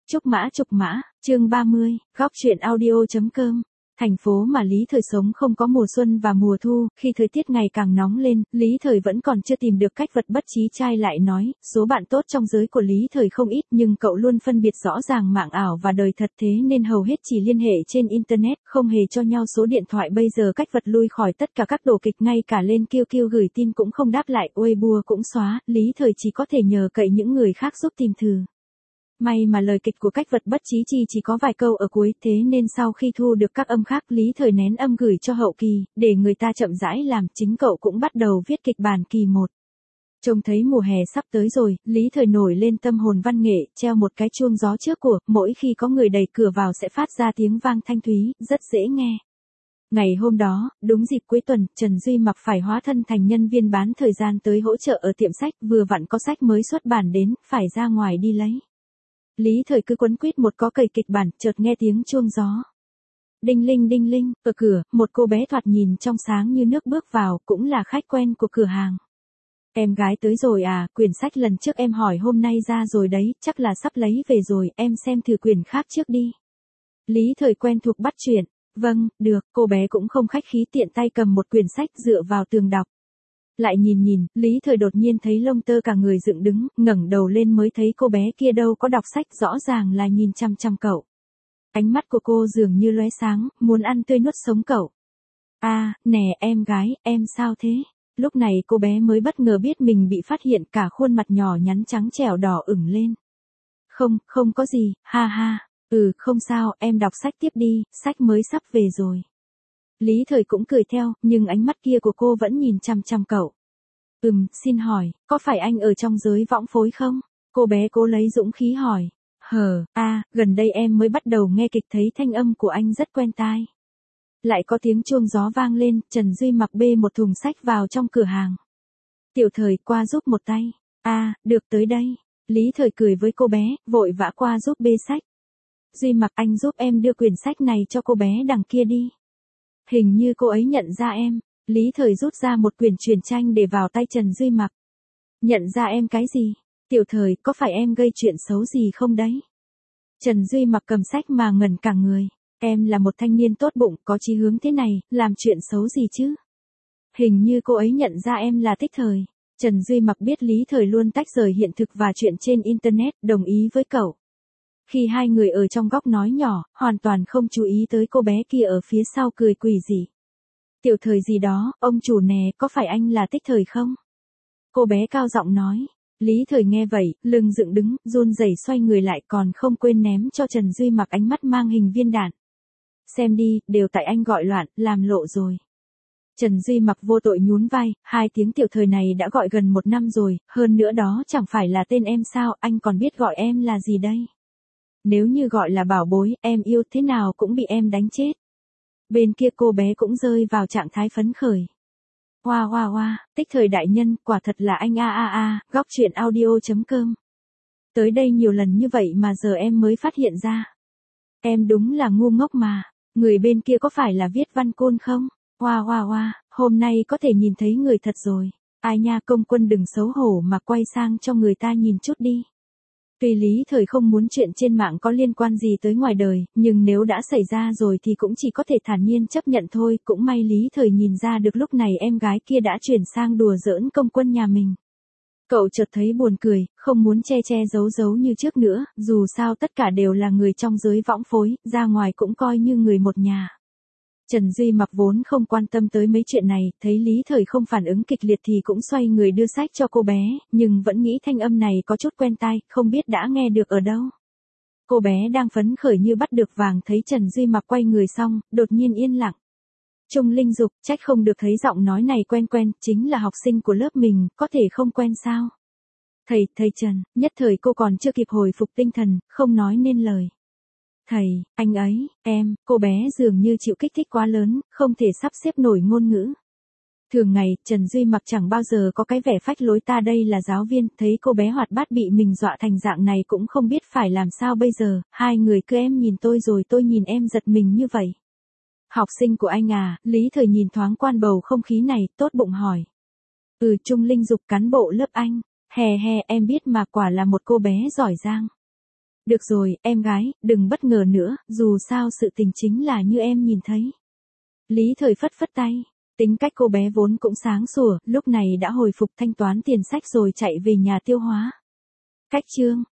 Trúc mã, chương 30, góc truyện audio.com. Thành phố mà Lý Thời sống không có mùa xuân và mùa thu, khi thời tiết ngày càng nóng lên, Lý Thời vẫn còn chưa tìm được cách vật bất chí trai lại nói, số bạn tốt trong giới của Lý Thời không ít nhưng cậu luôn phân biệt rõ ràng mạng ảo và đời thật thế nên hầu hết chỉ liên hệ trên Internet, không hề cho nhau số điện thoại bây giờ cách vật lui khỏi tất cả các đồ kịch ngay cả lên QQ gửi tin cũng không đáp lại, Weibo cũng xóa, Lý Thời chỉ có thể nhờ cậy những người khác giúp tìm thử. May mà lời kịch của cách vật bất chí chi chỉ có vài câu ở cuối thế nên sau khi thu được các âm khác Lý Thời nén âm gửi cho hậu kỳ, để người ta chậm rãi làm chính cậu cũng bắt đầu viết kịch bản kỳ 1. Trông thấy mùa hè sắp tới rồi, Lý Thời nổi lên tâm hồn văn nghệ, treo một cái chuông gió trước của, mỗi khi có người đẩy cửa vào sẽ phát ra tiếng vang thanh thúy, rất dễ nghe. Ngày hôm đó, đúng dịp cuối tuần, Trần Duy Mặc phải hóa thân thành nhân viên bán thời gian tới hỗ trợ ở tiệm sách, vừa vặn có sách mới xuất bản đến, phải ra ngoài đi lấy. Lý Thời cứ quấn quýt một có cầy kịch bản, chợt nghe tiếng chuông gió. Đinh linh, ở cửa, một cô bé thoạt nhìn trong sáng như nước bước vào, cũng là khách quen của cửa hàng. Em gái tới rồi à, quyển sách lần trước em hỏi hôm nay ra rồi đấy, chắc là sắp lấy về rồi, em xem thử quyển khác trước đi. Lý Thời quen thuộc bắt chuyện, vâng, được, cô bé cũng không khách khí tiện tay cầm một quyển sách dựa vào tường đọc. Lại nhìn, Lý Thời đột nhiên thấy lông tơ cả người dựng đứng, ngẩng đầu lên mới thấy cô bé kia đâu có đọc sách, rõ ràng là nhìn chăm chăm cậu. Ánh mắt của cô dường như lóe sáng, muốn ăn tươi nuốt sống cậu. À, nè em gái, em sao thế? Lúc này cô bé mới bất ngờ biết mình bị phát hiện, cả khuôn mặt nhỏ nhắn trắng trẻo đỏ ửng lên. Không có gì, ha ha, không sao, em đọc sách tiếp đi, sách mới sắp về rồi. Lý Thời cũng cười theo, nhưng ánh mắt kia của cô vẫn nhìn chăm chăm cậu. Xin hỏi, có phải anh ở trong giới võng phối không? Cô bé cố lấy dũng khí hỏi. Gần đây em mới bắt đầu nghe kịch thấy thanh âm của anh rất quen tai. Lại có tiếng chuông gió vang lên, Trần Duy Mặc bê một thùng sách vào trong cửa hàng. Tiểu Thời qua giúp một tay. Được tới đây. Lý Thời cười với cô bé, vội vã qua giúp bê sách. Duy Mặc anh giúp em đưa quyển sách này cho cô bé đằng kia đi. Hình như cô ấy nhận ra em. Lý Thời rút ra một quyển truyện tranh để vào tay Trần Duy Mặc. Nhận ra em cái gì? Tiểu Thời, có phải em gây chuyện xấu gì không đấy? Trần Duy Mặc cầm sách mà ngẩn cả người. Em là một thanh niên tốt bụng, có chí hướng thế này, làm chuyện xấu gì chứ? Hình như cô ấy nhận ra em là Tích Thời. Trần Duy Mặc biết Lý Thời luôn tách rời hiện thực và chuyện trên Internet, đồng ý với cậu. Khi hai người ở trong góc nói nhỏ, hoàn toàn không chú ý tới cô bé kia ở phía sau cười quỷ dị. Tiểu Thời gì đó, ông chủ nè, có phải anh là Tích Thời không? Cô bé cao giọng nói. Lý Thời nghe vậy, lưng dựng đứng, run rẩy xoay người lại còn không quên ném cho Trần Duy Mặc ánh mắt mang hình viên đạn. Xem đi, đều tại anh gọi loạn, làm lộ rồi. Trần Duy Mặc vô tội nhún vai, 2 tiếng Tiểu Thời này đã gọi gần 1 năm rồi, hơn nữa đó chẳng phải là tên em sao, anh còn biết gọi em là gì đây? Nếu như gọi là bảo bối, em yêu thế nào cũng bị em đánh chết. Bên kia cô bé cũng rơi vào trạng thái phấn khởi. Hoa, Tích Thời đại nhân, quả thật là anh góc truyện audio.com. Tới đây nhiều lần như vậy mà giờ em mới phát hiện ra. Em đúng là ngu ngốc mà, người bên kia có phải là viết văn côn không? Hoa, hôm nay có thể nhìn thấy người thật rồi. Ai nha công quân đừng xấu hổ mà quay sang cho người ta nhìn chút đi. Tuy Lý Thời không muốn chuyện trên mạng có liên quan gì tới ngoài đời, nhưng nếu đã xảy ra rồi thì cũng chỉ có thể thản nhiên chấp nhận thôi, cũng may Lý Thời nhìn ra được lúc này em gái kia đã chuyển sang đùa giỡn công quân nhà mình. Cậu chợt thấy buồn cười, không muốn che giấu như trước nữa, dù sao tất cả đều là người trong giới võng phối, ra ngoài cũng coi như người một nhà. Trần Duy Mặc vốn không quan tâm tới mấy chuyện này, thấy Lý Thời không phản ứng kịch liệt thì cũng xoay người đưa sách cho cô bé, nhưng vẫn nghĩ thanh âm này có chút quen tai, không biết đã nghe được ở đâu. Cô bé đang phấn khởi như bắt được vàng thấy Trần Duy Mặc quay người xong, đột nhiên yên lặng. Trung Linh Dục, trách không được thấy giọng nói này quen, chính là học sinh của lớp mình, có thể không quen sao? Thầy Trần, nhất thời cô còn chưa kịp hồi phục tinh thần, không nói nên lời. Thầy, anh ấy, em, cô bé dường như chịu kích thích quá lớn, không thể sắp xếp nổi ngôn ngữ. Thường ngày, Trần Duy Mặc chẳng bao giờ có cái vẻ phách lối ta đây là giáo viên, thấy cô bé hoạt bát bị mình dọa thành dạng này cũng không biết phải làm sao bây giờ, hai người cứ em nhìn tôi rồi tôi nhìn em giật mình như vậy. Học sinh của anh à, Lý Thời nhìn thoáng quan bầu không khí này, tốt bụng hỏi. Trung Linh Dục cán bộ lớp anh, he em biết mà quả là một cô bé giỏi giang. Được rồi, em gái, đừng bất ngờ nữa, dù sao sự tình chính là như em nhìn thấy. Lý Thời phất phất tay. Tính cách cô bé vốn cũng sáng sủa, lúc này đã hồi phục thanh toán tiền sách rồi chạy về nhà tiêu hóa. Cách chương